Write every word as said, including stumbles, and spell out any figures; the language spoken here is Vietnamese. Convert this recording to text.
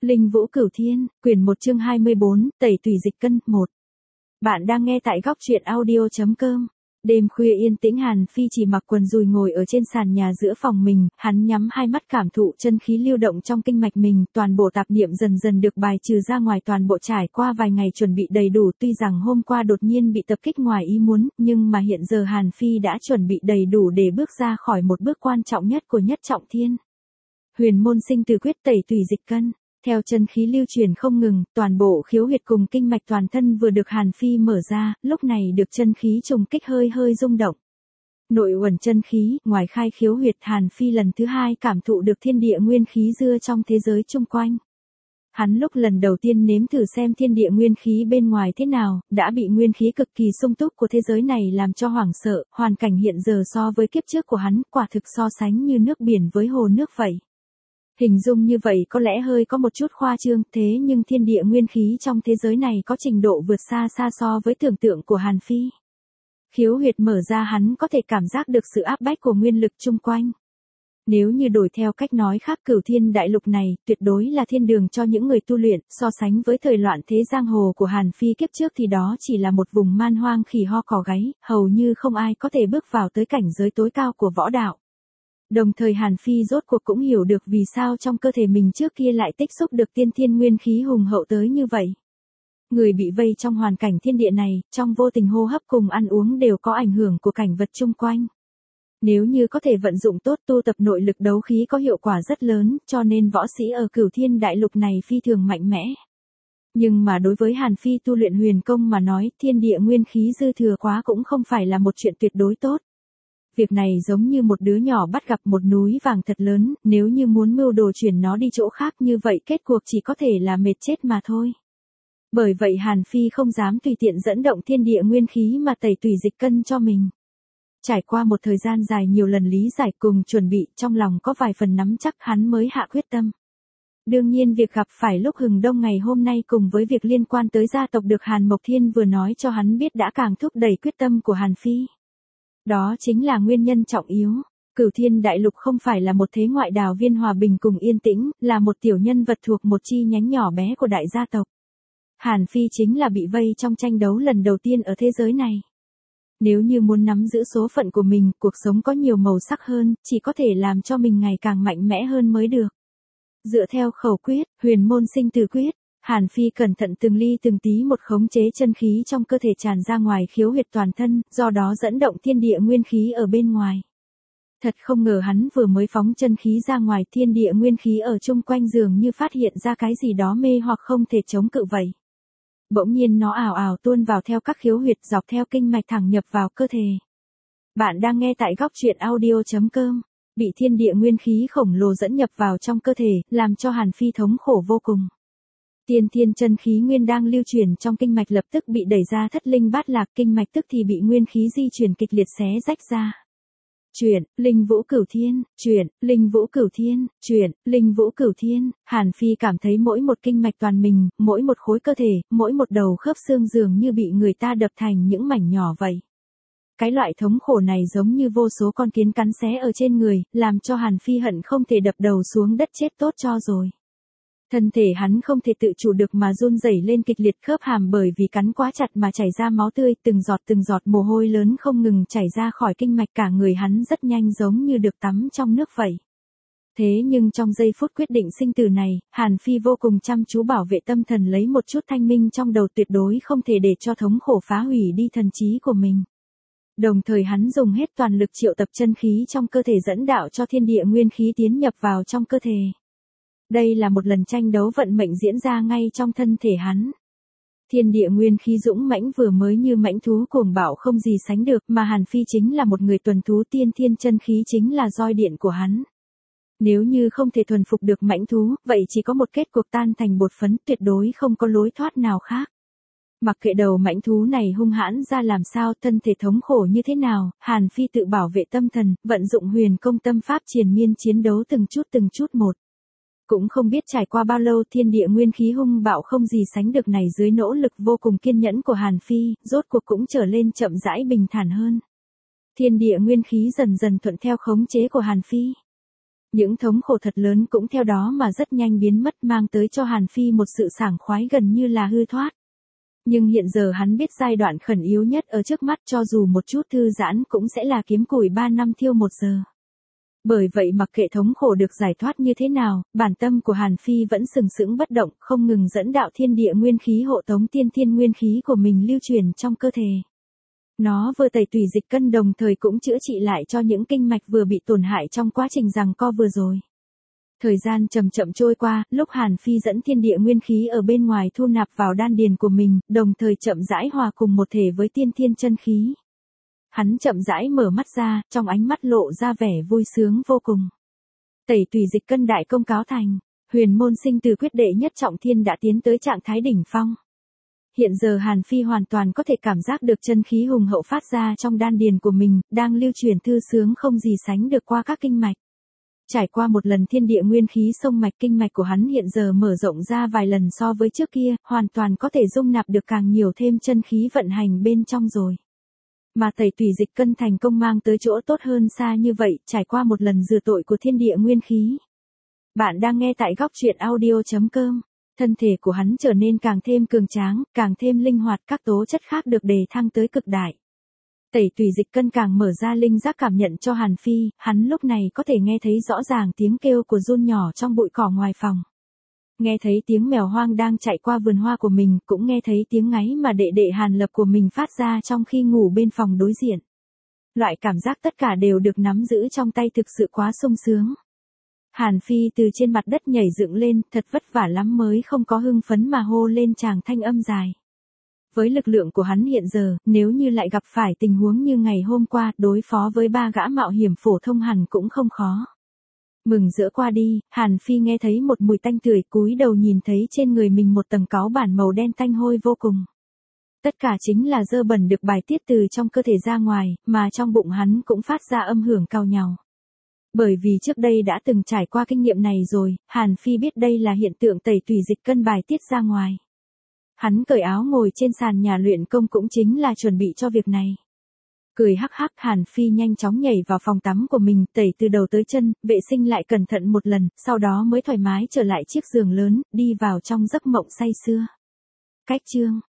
Linh Vũ Cửu Thiên, quyển một chương hai mươi bốn, Tẩy Tùy Dịch Cân, một. Bạn đang nghe tại góc truyện audio chấm com. Đêm khuya yên tĩnh, Hàn Phi chỉ mặc quần đùi ngồi ở trên sàn nhà giữa phòng mình, hắn nhắm hai mắt cảm thụ chân khí lưu động trong kinh mạch mình, toàn bộ tạp niệm dần dần được bài trừ ra ngoài, toàn bộ trải qua vài ngày chuẩn bị đầy đủ. Tuy rằng hôm qua đột nhiên bị tập kích ngoài ý muốn, nhưng mà hiện giờ Hàn Phi đã chuẩn bị đầy đủ để bước ra khỏi một bước quan trọng nhất của Nhất Trọng Thiên. Huyền môn sinh tử quyết, tẩy tùy dịch cân. Theo chân khí lưu truyền không ngừng, toàn bộ khiếu huyệt cùng kinh mạch toàn thân vừa được Hàn Phi mở ra, lúc này được chân khí trùng kích hơi hơi rung động. Nội uẩn chân khí, ngoài khai khiếu huyệt, Hàn Phi lần thứ hai cảm thụ được thiên địa nguyên khí dưa trong thế giới chung quanh. Hắn lúc lần đầu tiên nếm thử xem thiên địa nguyên khí bên ngoài thế nào, đã bị nguyên khí cực kỳ sung túc của thế giới này làm cho hoảng sợ. Hoàn cảnh hiện giờ so với kiếp trước của hắn, quả thực so sánh như nước biển với hồ nước vậy. Hình dung như vậy có lẽ hơi có một chút khoa trương, thế nhưng thiên địa nguyên khí trong thế giới này có trình độ vượt xa xa so với tưởng tượng của Hàn Phi. Khiếu huyệt mở ra, hắn có thể cảm giác được sự áp bách của nguyên lực chung quanh. Nếu như đổi theo cách nói khác, Cửu Thiên đại lục này tuyệt đối là thiên đường cho những người tu luyện, so sánh với thời loạn thế giang hồ của Hàn Phi kiếp trước thì đó chỉ là một vùng man hoang khỉ ho cỏ gáy, hầu như không ai có thể bước vào tới cảnh giới tối cao của võ đạo. Đồng thời Hàn Phi rốt cuộc cũng hiểu được vì sao trong cơ thể mình trước kia lại tích xúc được tiên thiên nguyên khí hùng hậu tới như vậy. Người bị vây trong hoàn cảnh thiên địa này, trong vô tình hô hấp cùng ăn uống đều có ảnh hưởng của cảnh vật chung quanh. Nếu như có thể vận dụng tốt, tu tập nội lực đấu khí có hiệu quả rất lớn, cho nên võ sĩ ở Cửu Thiên đại lục này phi thường mạnh mẽ. Nhưng mà đối với Hàn Phi tu luyện huyền công mà nói, thiên địa nguyên khí dư thừa quá cũng không phải là một chuyện tuyệt đối tốt. Việc này giống như một đứa nhỏ bắt gặp một núi vàng thật lớn, nếu như muốn mưu đồ chuyển nó đi chỗ khác như vậy kết cuộc chỉ có thể là mệt chết mà thôi. Bởi vậy Hàn Phi không dám tùy tiện dẫn động thiên địa nguyên khí mà tẩy tùy dịch cân cho mình. Trải qua một thời gian dài nhiều lần lý giải cùng chuẩn bị, trong lòng có vài phần nắm chắc, hắn mới hạ quyết tâm. Đương nhiên việc gặp phải lúc hừng đông ngày hôm nay cùng với việc liên quan tới gia tộc được Hàn Mộc Thiên vừa nói cho hắn biết đã càng thúc đẩy quyết tâm của Hàn Phi. Đó chính là nguyên nhân trọng yếu. Cửu Thiên đại lục không phải là một thế ngoại đảo viên hòa bình cùng yên tĩnh, là một tiểu nhân vật thuộc một chi nhánh nhỏ bé của đại gia tộc. Hàn Phi chính là bị vây trong tranh đấu lần đầu tiên ở thế giới này. Nếu như muốn nắm giữ số phận của mình, cuộc sống có nhiều màu sắc hơn, chỉ có thể làm cho mình ngày càng mạnh mẽ hơn mới được. Dựa theo khẩu quyết, huyền môn sinh tử quyết, Hàn Phi cẩn thận từng ly từng tí một khống chế chân khí trong cơ thể tràn ra ngoài khiếu huyệt toàn thân, do đó dẫn động thiên địa nguyên khí ở bên ngoài. Thật không ngờ hắn vừa mới phóng chân khí ra ngoài, thiên địa nguyên khí ở chung quanh dường như phát hiện ra cái gì đó mê hoặc không thể chống cự vậy. Bỗng nhiên nó ào ào tuôn vào theo các khiếu huyệt dọc theo kinh mạch thẳng nhập vào cơ thể. Bạn đang nghe tại góc truyện audio chấm com. Bị thiên địa nguyên khí khổng lồ dẫn nhập vào trong cơ thể, làm cho Hàn Phi thống khổ vô cùng. Tiên thiên chân khí nguyên đang lưu truyền trong kinh mạch lập tức bị đẩy ra thất linh bát lạc, kinh mạch tức thì bị nguyên khí di chuyển kịch liệt xé rách ra. Chuyển, Linh Vũ Cửu Thiên, chuyển, Linh Vũ Cửu Thiên, chuyển, Linh Vũ Cửu Thiên. Hàn Phi cảm thấy mỗi một kinh mạch toàn mình, mỗi một khối cơ thể, mỗi một đầu khớp xương dường như bị người ta đập thành những mảnh nhỏ vậy. Cái loại thống khổ này giống như vô số con kiến cắn xé ở trên người, làm cho Hàn Phi hận không thể đập đầu xuống đất chết tốt cho rồi. Thân thể hắn không thể tự chủ được mà run rẩy lên kịch liệt, khớp hàm bởi vì cắn quá chặt mà chảy ra máu tươi, từng giọt từng giọt mồ hôi lớn không ngừng chảy ra khỏi kinh mạch, cả người hắn rất nhanh giống như được tắm trong nước vậy. Thế nhưng trong giây phút quyết định sinh tử này, Hàn Phi vô cùng chăm chú bảo vệ tâm thần, lấy một chút thanh minh trong đầu, tuyệt đối không thể để cho thống khổ phá hủy đi thần trí của mình. Đồng thời hắn dùng hết toàn lực triệu tập chân khí trong cơ thể dẫn đạo cho thiên địa nguyên khí tiến nhập vào trong cơ thể. Đây là một lần tranh đấu vận mệnh diễn ra ngay trong thân thể hắn. Thiên địa nguyên khí dũng mãnh vừa mới như mãnh thú cuồng bạo không gì sánh được, mà Hàn Phi chính là một người tuần thú, tiên thiên chân khí chính là roi điện của hắn. Nếu như không thể thuần phục được mãnh thú, vậy chỉ có một kết cuộc tan thành bột phấn, tuyệt đối không có lối thoát nào khác. Mặc kệ đầu mãnh thú này hung hãn ra làm sao, thân thể thống khổ như thế nào, Hàn Phi tự bảo vệ tâm thần, vận dụng huyền công tâm pháp triền miên chiến đấu từng chút từng chút một. Cũng không biết trải qua bao lâu, thiên địa nguyên khí hung bạo không gì sánh được này dưới nỗ lực vô cùng kiên nhẫn của Hàn Phi, rốt cuộc cũng trở lên chậm rãi bình thản hơn. Thiên địa nguyên khí dần dần thuận theo khống chế của Hàn Phi. Những thống khổ thật lớn cũng theo đó mà rất nhanh biến mất, mang tới cho Hàn Phi một sự sảng khoái gần như là hư thoát. Nhưng hiện giờ hắn biết giai đoạn khẩn yếu nhất ở trước mắt, cho dù một chút thư giãn cũng sẽ là kiếm củi ba năm thiêu một giờ. Bởi vậy mặc kệ thống khổ được giải thoát như thế nào, bản tâm của Hàn Phi vẫn sừng sững bất động, không ngừng dẫn đạo thiên địa nguyên khí hộ tống tiên thiên nguyên khí của mình lưu truyền trong cơ thể. Nó vừa tẩy tùy dịch cân đồng thời cũng chữa trị lại cho những kinh mạch vừa bị tổn hại trong quá trình giằng co vừa rồi. Thời gian chậm chậm trôi qua, lúc Hàn Phi dẫn thiên địa nguyên khí ở bên ngoài thu nạp vào đan điền của mình, đồng thời chậm rãi hòa cùng một thể với tiên thiên chân khí. Hắn chậm rãi mở mắt ra, trong ánh mắt lộ ra vẻ vui sướng vô cùng. Tẩy tùy dịch cân đại công cáo thành, huyền môn sinh từ quyết đệ nhất trọng thiên đã tiến tới trạng thái đỉnh phong. Hiện giờ Hàn Phi hoàn toàn có thể cảm giác được chân khí hùng hậu phát ra trong đan điền của mình, đang lưu truyền thư sướng không gì sánh được qua các kinh mạch. Trải qua một lần thiên địa nguyên khí sông mạch, kinh mạch của hắn hiện giờ mở rộng ra vài lần so với trước kia, hoàn toàn có thể dung nạp được càng nhiều thêm chân khí vận hành bên trong rồi. Mà tẩy tùy dịch cân thành công mang tới chỗ tốt hơn xa như vậy, trải qua một lần rửa tội của thiên địa nguyên khí. Bạn đang nghe tại góc truyện audio chấm com. Thân thể của hắn trở nên càng thêm cường tráng, càng thêm linh hoạt, các tố chất khác được đề thăng tới cực đại. Tẩy tùy dịch cân càng mở ra linh giác cảm nhận cho Hàn Phi, hắn lúc này có thể nghe thấy rõ ràng tiếng kêu của giun nhỏ trong bụi cỏ ngoài phòng. Nghe thấy tiếng mèo hoang đang chạy qua vườn hoa của mình, cũng nghe thấy tiếng ngáy mà đệ đệ Hàn Lập của mình phát ra trong khi ngủ bên phòng đối diện. Loại cảm giác tất cả đều được nắm giữ trong tay thực sự quá sung sướng. Hàn Phi từ trên mặt đất nhảy dựng lên, thật vất vả lắm mới không có hưng phấn mà hô lên tràng thanh âm dài. Với lực lượng của hắn hiện giờ, nếu như lại gặp phải tình huống như ngày hôm qua, đối phó với ba gã mạo hiểm phổ thông hẳn cũng không khó. Mừng rỡ qua đi, Hàn Phi nghe thấy một mùi tanh tưởi, cúi đầu nhìn thấy trên người mình một tầng cáu bản màu đen tanh hôi vô cùng. Tất cả chính là dơ bẩn được bài tiết từ trong cơ thể ra ngoài, mà trong bụng hắn cũng phát ra âm hưởng cào nhàu. Bởi vì trước đây đã từng trải qua kinh nghiệm này rồi, Hàn Phi biết đây là hiện tượng tẩy tùy dịch cân bài tiết ra ngoài. Hắn cởi áo ngồi trên sàn nhà luyện công cũng chính là chuẩn bị cho việc này. Cười hắc hắc, Hàn Phi nhanh chóng nhảy vào phòng tắm của mình, tẩy từ đầu tới chân, vệ sinh lại cẩn thận một lần, sau đó mới thoải mái trở lại chiếc giường lớn, đi vào trong giấc mộng say sưa. Cách chương